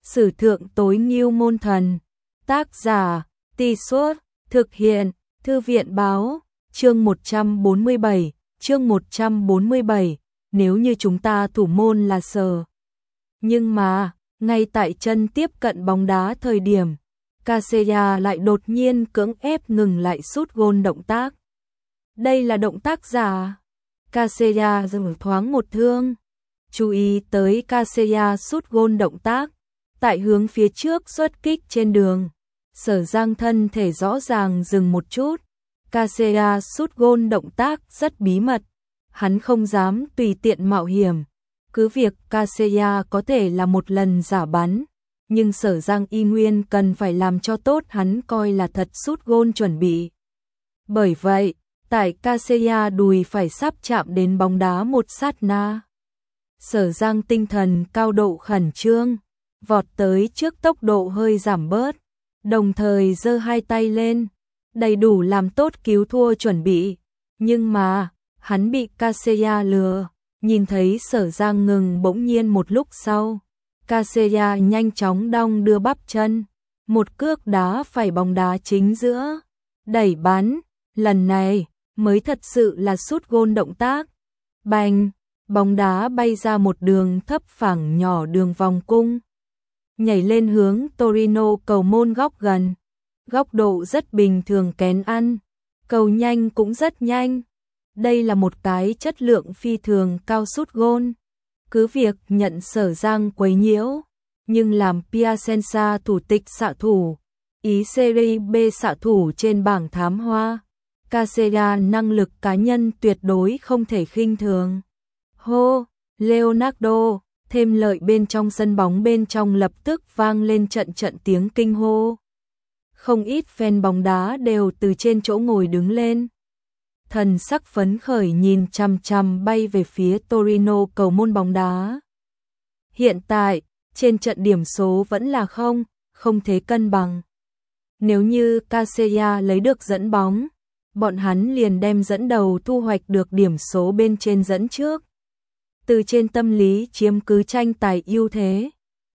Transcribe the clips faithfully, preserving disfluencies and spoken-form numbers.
Sử thượng tối ngưu môn thần. Tác giả, Tì Suốt, thực hiện, Thư viện báo, chương một trăm bốn mươi bảy, chương một trăm bốn mươi bảy, nếu như chúng ta thủ môn là Sở. Nhưng mà, ngay tại chân tiếp cận bóng đá thời điểm, Casillas lại đột nhiên cưỡng ép ngừng lại sút gôn động tác. Đây là động tác giả. Casillas dừng thoáng một thương. Chú ý tới Casillas sút gôn động tác. Tại hướng phía trước xuất kích trên đường, Sở Giang thân thể rõ ràng dừng một chút. Casillas sút gôn động tác rất bí mật. Hắn không dám tùy tiện mạo hiểm. Cứ việc Casillas có thể là một lần giả bắn, nhưng Sở Giang y nguyên cần phải làm cho tốt hắn coi là thật sút gôn chuẩn bị. Bởi vậy, tại Casillas đùi phải sắp chạm đến bóng đá một sát na, Sở Giang tinh thần cao độ khẩn trương, vọt tới trước tốc độ hơi giảm bớt, đồng thời giơ hai tay lên, đầy đủ làm tốt cứu thua chuẩn bị. Nhưng mà, hắn bị Casillas lừa, nhìn thấy Sở Giang ngừng bỗng nhiên một lúc sau. Casillas nhanh chóng đong đưa bắp chân, một cước đá phải bóng đá chính giữa, đẩy bắn, lần này mới thật sự là sút gôn động tác. Bành, bóng đá bay ra một đường thấp phẳng nhỏ đường vòng cung, nhảy lên hướng Torino cầu môn góc gần. Góc độ rất bình thường kén ăn, cầu nhanh cũng rất nhanh. Đây là một cái chất lượng phi thường cao sút gôn. Cứ việc nhận Sở Giang quấy nhiễu, nhưng làm Piacenza thủ tịch xạ thủ, ý Serie B xạ thủ trên bảng thám hoa, Casillas năng lực cá nhân tuyệt đối không thể khinh thường. Hô, Leonardo, thêm lợi bên trong sân bóng bên trong lập tức vang lên trận trận tiếng kinh hô. Không ít fan bóng đá đều từ trên chỗ ngồi đứng lên. Thần sắc phấn khởi nhìn chằm chằm bay về phía Torino cầu môn bóng đá. Hiện tại, trên trận điểm số vẫn là không, không thế cân bằng. Nếu như Casillas lấy được dẫn bóng, bọn hắn liền đem dẫn đầu thu hoạch được điểm số bên trên dẫn trước. Từ trên tâm lý chiếm cứ tranh tài ưu thế,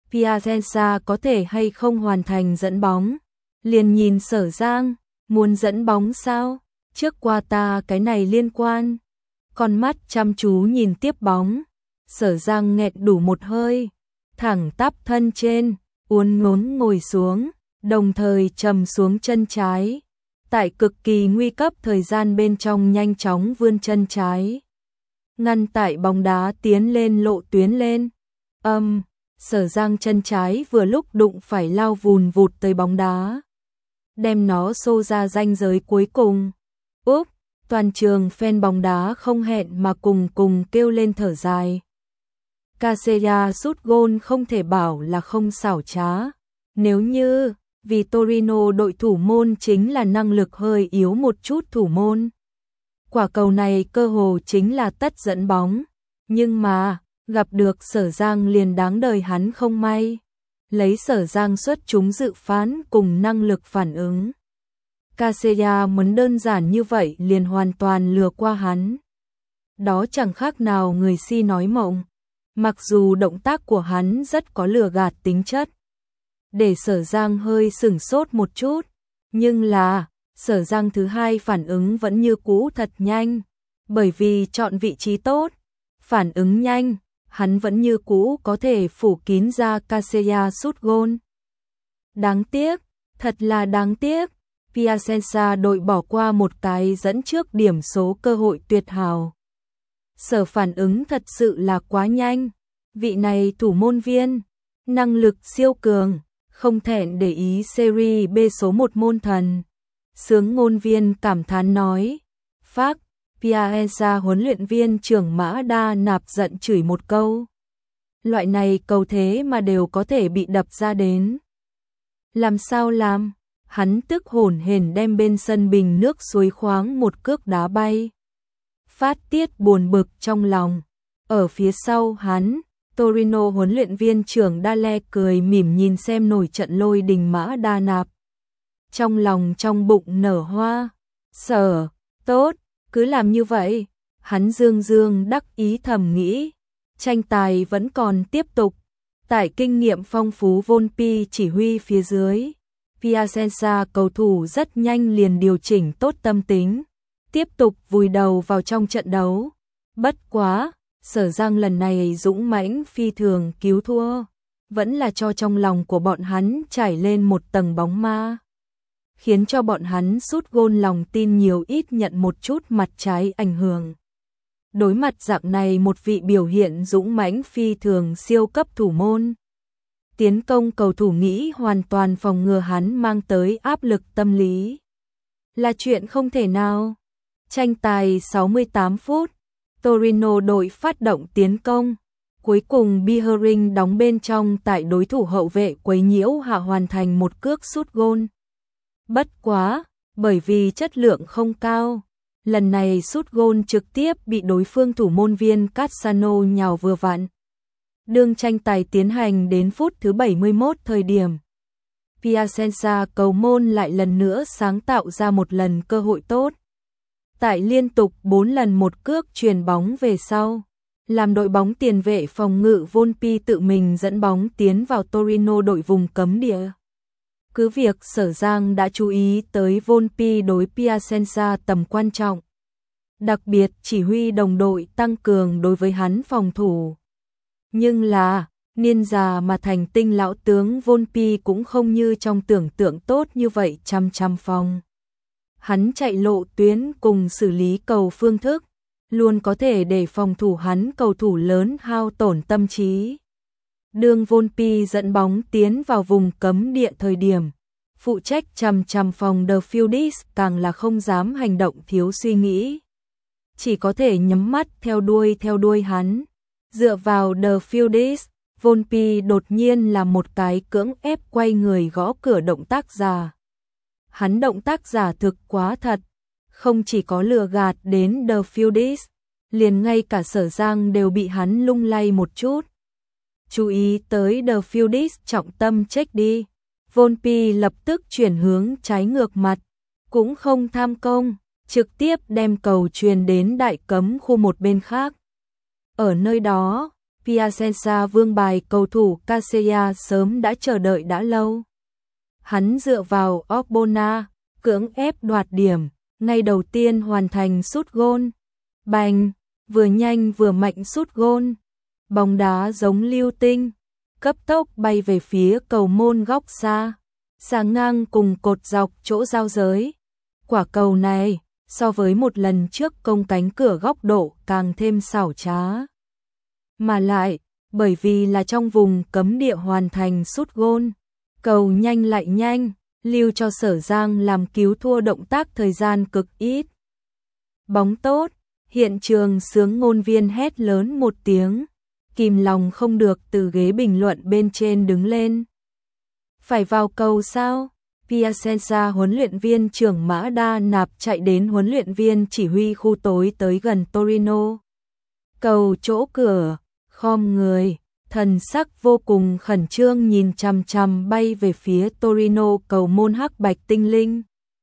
Piacenza có thể hay không hoàn thành dẫn bóng, liền nhìn Sở Giang, muốn dẫn bóng sao? Trước qua ta cái này liên quan. Con mắt chăm chú nhìn tiếp bóng, Sở Giang nghẹt đủ một hơi, thẳng tắp thân trên, uốn ngốn ngồi xuống, đồng thời trầm xuống chân trái. Tại cực kỳ nguy cấp thời gian bên trong nhanh chóng vươn chân trái, ngăn tại bóng đá tiến lên lộ tuyến lên. Âm, Sở Giang chân trái vừa lúc đụng phải lao vùn vụt tới bóng đá, đem nó xô ra ranh giới cuối cùng. Úp, toàn trường fan bóng đá không hẹn mà cùng cùng kêu lên thở dài. Casillas sút gôn không thể bảo là không xảo trá. Nếu như, vì Torino đội thủ môn chính là năng lực hơi yếu một chút thủ môn, quả cầu này cơ hồ chính là tất dẫn bóng. Nhưng mà, gặp được Sở Giang liền đáng đời hắn không may. Lấy Sở Giang xuất chúng dự phán cùng năng lực phản ứng, Casillas muốn đơn giản như vậy liền hoàn toàn lừa qua hắn. Đó chẳng khác nào người si nói mộng. Mặc dù động tác của hắn rất có lừa gạt tính chất, để Sở Giang hơi sửng sốt một chút, nhưng là Sở Giang thứ hai phản ứng vẫn như cũ thật nhanh, bởi vì chọn vị trí tốt, phản ứng nhanh, hắn vẫn như cũ có thể phủ kín ra Casillas sút gôn. Đáng tiếc, thật là đáng tiếc. Piacenza đội bỏ qua một cái dẫn trước điểm số cơ hội tuyệt hảo. Sở phản ứng thật sự là quá nhanh. Vị này thủ môn viên, năng lực siêu cường, không thẹn để ý Serie B số một môn thần. Sướng ngôn viên cảm thán nói. Phác, Piacenza huấn luyện viên trưởng Mã Đa Nạp giận chửi một câu. Loại này cầu thế mà đều có thể bị đập ra đến. Làm sao làm? Hắn tức hổn hển đem bên sân bình nước suối khoáng một cước đá bay. Phát tiết buồn bực trong lòng. Ở phía sau hắn, Torino huấn luyện viên trưởng Dale cười mỉm nhìn xem nổi trận lôi đình Mã Đa Nạp. Trong lòng trong bụng nở hoa. Sở, tốt, cứ làm như vậy. Hắn dương dương đắc ý thầm nghĩ. Tranh tài vẫn còn tiếp tục. Tại kinh nghiệm phong phú Volpi chỉ huy phía dưới, Piacenza cầu thủ rất nhanh liền điều chỉnh tốt tâm tính, tiếp tục vùi đầu vào trong trận đấu. Bất quá, Sở Giang lần này dũng mãnh phi thường cứu thua, vẫn là cho trong lòng của bọn hắn trải lên một tầng bóng ma, khiến cho bọn hắn sút gôn lòng tin nhiều ít nhận một chút mặt trái ảnh hưởng. Đối mặt dạng này một vị biểu hiện dũng mãnh phi thường siêu cấp thủ môn, tiến công cầu thủ nghĩ hoàn toàn phòng ngừa hắn mang tới áp lực tâm lý là chuyện không thể nào. Tranh tài sáu mươi tám phút, Torino đội phát động tiến công, cuối cùng Behering đóng bên trong tại đối thủ hậu vệ quấy nhiễu hạ hoàn thành một cước sút gôn. Bất quá, bởi vì chất lượng không cao, lần này sút gôn trực tiếp bị đối phương thủ môn viên Cassano nhào vừa vặn. Đương tranh tài tiến hành đến phút thứ bảy mươi mốt thời điểm, Piacenza cầu môn lại lần nữa sáng tạo ra một lần cơ hội tốt. Tại liên tục bốn lần một cước chuyền bóng về sau, làm đội bóng tiền vệ phòng ngự Volpi tự mình dẫn bóng tiến vào Torino đội vùng cấm địa. Cứ việc Sở Giang đã chú ý tới Volpi đối Piacenza tầm quan trọng, đặc biệt chỉ huy đồng đội tăng cường đối với hắn phòng thủ. Nhưng là, niên già mà thành tinh lão tướng Volpi cũng không như trong tưởng tượng tốt như vậy chăm chăm phòng. Hắn chạy lộ tuyến cùng xử lý cầu phương thức, luôn có thể để phòng thủ hắn cầu thủ lớn hao tổn tâm trí. Đường Volpi dẫn bóng tiến vào vùng cấm địa thời điểm, phụ trách chằm chằm phòng De Fieldis càng là không dám hành động thiếu suy nghĩ, chỉ có thể nhắm mắt theo đuôi theo đuôi hắn. Dựa vào De Fieldis, Volpi đột nhiên là một cái cưỡng ép quay người gõ cửa động tác giả. Hắn động tác giả thực quá thật, không chỉ có lừa gạt đến De Fieldis, liền ngay cả Sở Giang đều bị hắn lung lay một chút. Chú ý tới De Fieldis trọng tâm check đi, Volpi lập tức chuyển hướng trái ngược mặt, cũng không tham công, trực tiếp đem cầu truyền đến đại cấm khu một bên khác. Ở nơi đó, Piacenza vương bài cầu thủ Casella sớm đã chờ đợi đã lâu. Hắn dựa vào Ogbonna, cưỡng ép đoạt điểm, ngay đầu tiên hoàn thành sút gôn. Bành, vừa nhanh vừa mạnh sút gôn. Bóng đá giống lưu tinh, cấp tốc bay về phía cầu môn góc xa, sáng ngang cùng cột dọc chỗ giao giới. Quả cầu này, so với một lần trước công cánh cửa góc độ càng thêm xảo trá. Mà lại, bởi vì là trong vùng cấm địa hoàn thành sút gôn, cầu nhanh lại nhanh, lưu cho Sở Giang làm cứu thua động tác thời gian cực ít. Bóng tốt, hiện trường sướng ngôn viên hét lớn một tiếng, kìm lòng không được từ ghế bình luận bên trên đứng lên. Phải vào cầu sao? Piacenza huấn luyện viên trưởng Mã Đa Nạp chạy đến huấn luyện viên chỉ huy khu tối tới gần Torino. Cầu chỗ cửa, khom người, thần sắc vô cùng khẩn trương nhìn chằm chằm bay về phía Torino cầu môn hắc bạch tinh linh.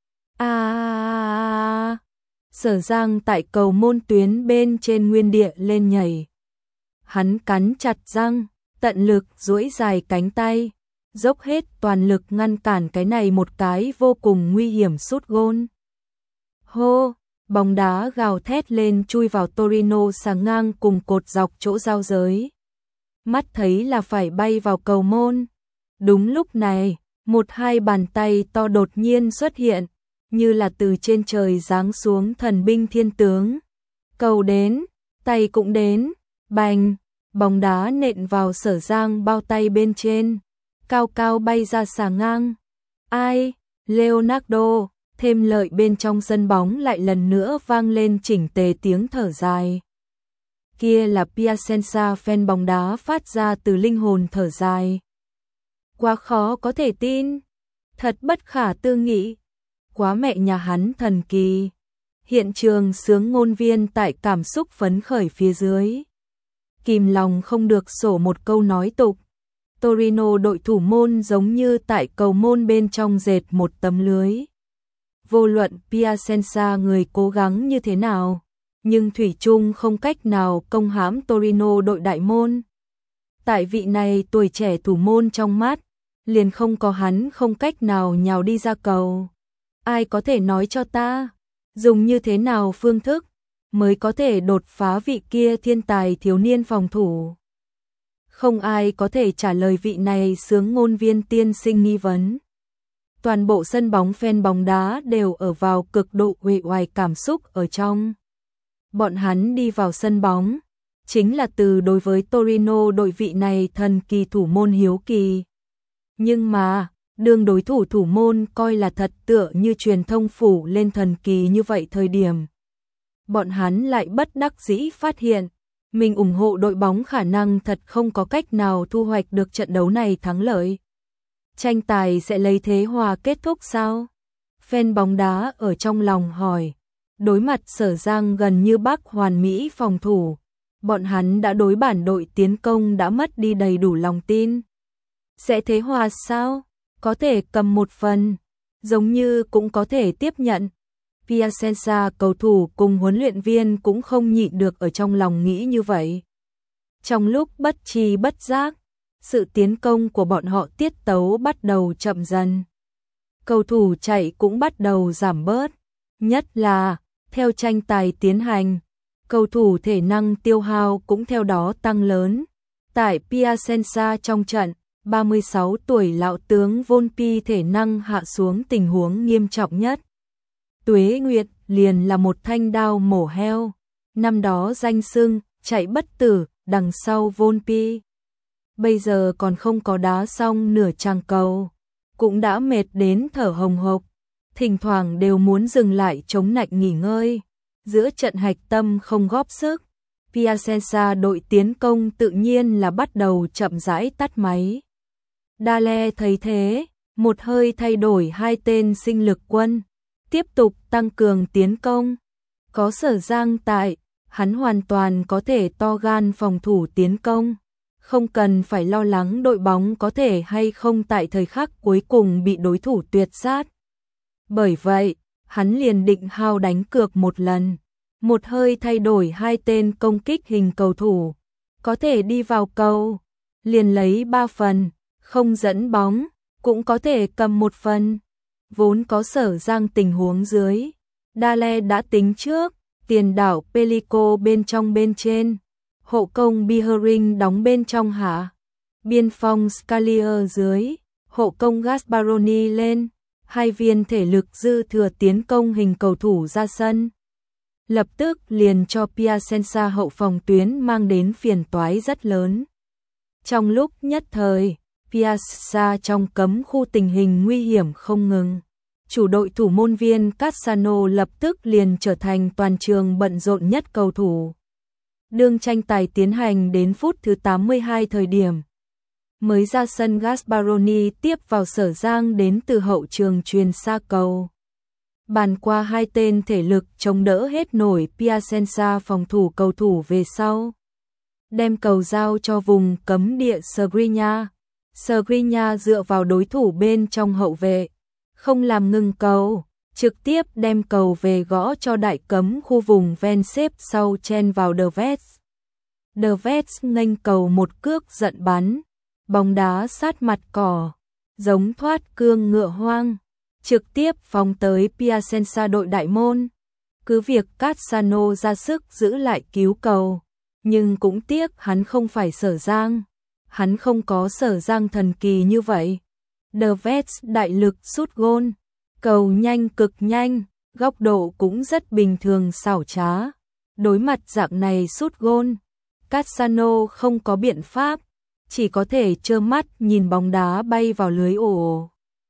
À, Sở Giang tại cầu môn tuyến bên trên nguyên địa lên nhảy. Hắn cắn chặt răng, tận lực duỗi dài cánh tay, dốc hết toàn lực ngăn cản cái này một cái vô cùng nguy hiểm sút gôn. Hô, bóng đá gào thét lên chui vào Torino sáng ngang cùng cột dọc chỗ giao giới. Mắt thấy là phải bay vào cầu môn. Đúng lúc này, một hai bàn tay to đột nhiên xuất hiện, như là từ trên trời giáng xuống thần binh thiên tướng. Cầu đến, tay cũng đến, bành, bóng đá nện vào Sở Giang bao tay bên trên, cao cao bay ra xà ngang. Ai, Leonardo, thêm lợi bên trong sân bóng lại lần nữa vang lên chỉnh tề tiếng thở dài. Kia là Piacenza fan bóng đá phát ra từ linh hồn thở dài. Quá khó có thể tin, thật bất khả tư nghị, quá mẹ nhà hắn thần kỳ. Hiện trường sướng ngôn viên tại cảm xúc phấn khởi phía dưới, kìm lòng không được sổ một câu nói tục. Torino đội thủ môn giống như tại cầu môn bên trong dệt một tấm lưới. Vô luận Piacenza người cố gắng như thế nào, nhưng thủy chung không cách nào công hãm Torino đội đại môn. Tại vị này tuổi trẻ thủ môn trong mắt, liền không có hắn không cách nào nhào đi ra cầu. Ai có thể nói cho ta, dùng như thế nào phương thức mới có thể đột phá vị kia thiên tài thiếu niên phòng thủ? Không ai có thể trả lời vị này sướng ngôn viên tiên sinh nghi vấn. Toàn bộ sân bóng fan bóng đá đều ở vào cực độ uể oải cảm xúc ở trong. Bọn hắn đi vào sân bóng, chính là từ đối với Torino đội vị này thần kỳ thủ môn hiếu kỳ. Nhưng mà, đương đối thủ thủ môn coi là thật tựa như truyền thông phủ lên thần kỳ như vậy thời điểm. Bọn hắn lại bất đắc dĩ phát hiện, mình ủng hộ đội bóng khả năng thật không có cách nào thu hoạch được trận đấu này thắng lợi. Tranh tài sẽ lấy thế hòa kết thúc sao? Fan bóng đá ở trong lòng hỏi. Đối mặt Sở Giang gần như Bắc hoàn mỹ phòng thủ, bọn hắn đã đối bản đội tiến công đã mất đi đầy đủ lòng tin. Sẽ thế hòa sao? Có thể cầm một phần, giống như cũng có thể tiếp nhận. Piacenza cầu thủ cùng huấn luyện viên cũng không nhịn được ở trong lòng nghĩ như vậy. Trong lúc bất tri bất giác, sự tiến công của bọn họ tiết tấu bắt đầu chậm dần. Cầu thủ chạy cũng bắt đầu giảm bớt, nhất là theo tranh tài tiến hành, cầu thủ thể năng tiêu hao cũng theo đó tăng lớn. Tại Piacenza trong trận, ba mươi sáu tuổi lão tướng Volpi thể năng hạ xuống tình huống nghiêm trọng nhất. Tuế Nguyệt liền là một thanh đao mổ heo, năm đó danh xưng chạy bất tử đằng sau Volpi. Bây giờ còn không có đá xong nửa chàng cầu, cũng đã mệt đến thở hồng hộc, thỉnh thoảng đều muốn dừng lại chống nạnh nghỉ ngơi. Giữa trận hạch tâm không góp sức, Piacenza đội tiến công tự nhiên là bắt đầu chậm rãi tắt máy. Dale thấy thế, một hơi thay đổi hai tên sinh lực quân, tiếp tục tăng cường tiến công. Có Sở Giang tại, hắn hoàn toàn có thể to gan phòng thủ tiến công, không cần phải lo lắng đội bóng có thể hay không tại thời khắc cuối cùng bị đối thủ tuyệt sát. Bởi vậy, hắn liền định hao đánh cược một lần, một hơi thay đổi hai tên công kích hình cầu thủ, có thể đi vào cầu, liền lấy ba phần, không dẫn bóng, cũng có thể cầm một phần. Vốn có Sở Giang tình huống dưới, Dale đã tính trước, tiền đạo Pellico bên trong bên trên, hộ công Bihering đóng bên trong hạ, biên phong Scalier dưới, hộ công Gasparoni lên, hai viên thể lực dư thừa tiến công hình cầu thủ ra sân. Lập tức liền cho Piacenza hậu phòng tuyến mang đến phiền toái rất lớn. Trong lúc nhất thời, Piacenza trong cấm khu tình hình nguy hiểm không ngừng. Chủ đội thủ môn viên Cassano lập tức liền trở thành toàn trường bận rộn nhất cầu thủ. Đương tranh tài tiến hành đến phút thứ tám mươi hai thời điểm, mới ra sân Gasparoni tiếp vào Sở Giang đến từ hậu trường truyền xa cầu. Bàn qua hai tên thể lực chống đỡ hết nổi Piacenza phòng thủ cầu thủ về sau. Đem cầu giao cho vùng cấm địa Skriniar. Skriniar dựa vào đối thủ bên trong hậu vệ, không làm ngừng cầu, trực tiếp đem cầu về gõ cho đại cấm khu vùng ven xếp sau chen vào Deves. Deves nghênh cầu một cước giận bắn, bóng đá sát mặt cỏ, giống thoát cương ngựa hoang, trực tiếp phóng tới Piacenza đội đại môn. Cứ việc Cassano ra sức giữ lại cứu cầu, nhưng cũng tiếc hắn không phải Sở Giang, hắn không có Sở Giang thần kỳ như vậy. Deves đại lực sút gôn, cầu nhanh cực nhanh, góc độ cũng rất bình thường xảo trá. Đối mặt dạng này sút gôn, Cassano không có biện pháp, chỉ có thể trơ mắt nhìn bóng đá bay vào lưới ổ.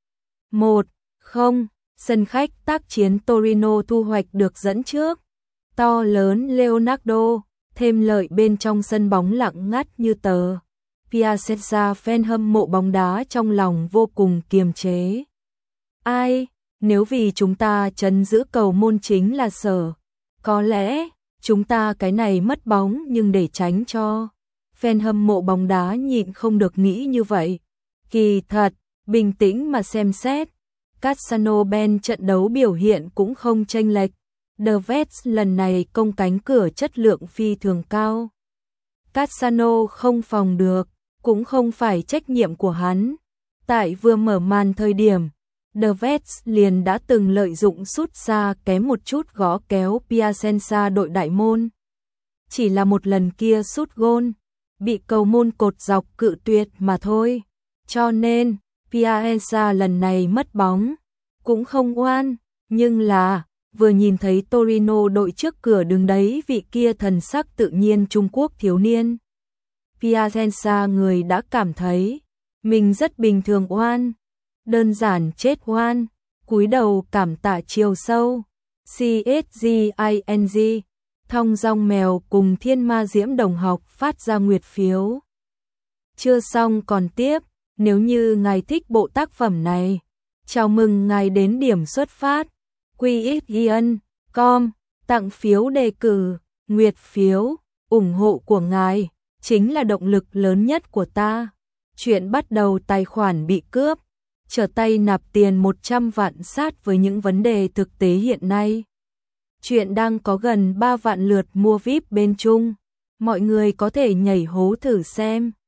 một không, sân khách tác chiến Torino thu hoạch được dẫn trước. To lớn Leonardo, thêm lợi bên trong sân bóng lặng ngắt như tờ. Piacenza fan hâm mộ bóng đá trong lòng vô cùng kiềm chế. Ai, nếu vì chúng ta trấn giữ cầu môn chính là Sở, có lẽ chúng ta cái này mất bóng nhưng để tránh cho fan hâm mộ bóng đá nhịn không được nghĩ như vậy. Kỳ thật, bình tĩnh mà xem xét, Cassano Ben trận đấu biểu hiện cũng không chênh lệch. Deves lần này công cánh cửa chất lượng phi thường cao. Cassano không phòng được, cũng không phải trách nhiệm của hắn. Tại vừa mở màn thời điểm, The Vets liền đã từng lợi dụng sút xa kém một chút gõ kéo Piacenza đội đại môn. Chỉ là một lần kia sút gôn, bị cầu môn cột dọc cự tuyệt mà thôi. Cho nên, Piacenza lần này mất bóng, cũng không oan, nhưng là, vừa nhìn thấy Torino đội trước cửa đứng đấy vị kia thần sắc tự nhiên Trung Quốc thiếu niên. Piacenza người đã cảm thấy, mình rất bình thường oan, đơn giản chết oan, cúi đầu cảm tạ chiều sâu. xê ét giê i en giê, Thong Dong Mèo cùng Thiên Ma Diễm đồng học phát ra nguyệt phiếu. Chưa xong còn tiếp, nếu như ngài thích bộ tác phẩm này, chào mừng ngài đến điểm xuất phát, quy ích ian chấm com, tặng phiếu đề cử, nguyệt phiếu, ủng hộ của ngài, chính là động lực lớn nhất của ta. Chuyện bắt đầu tài khoản bị cướp, trở tay nạp tiền một trăm vạn sát với những vấn đề thực tế hiện nay. Chuyện đang có gần ba vạn lượt mua víp bên Trung, mọi người có thể nhảy hố thử xem.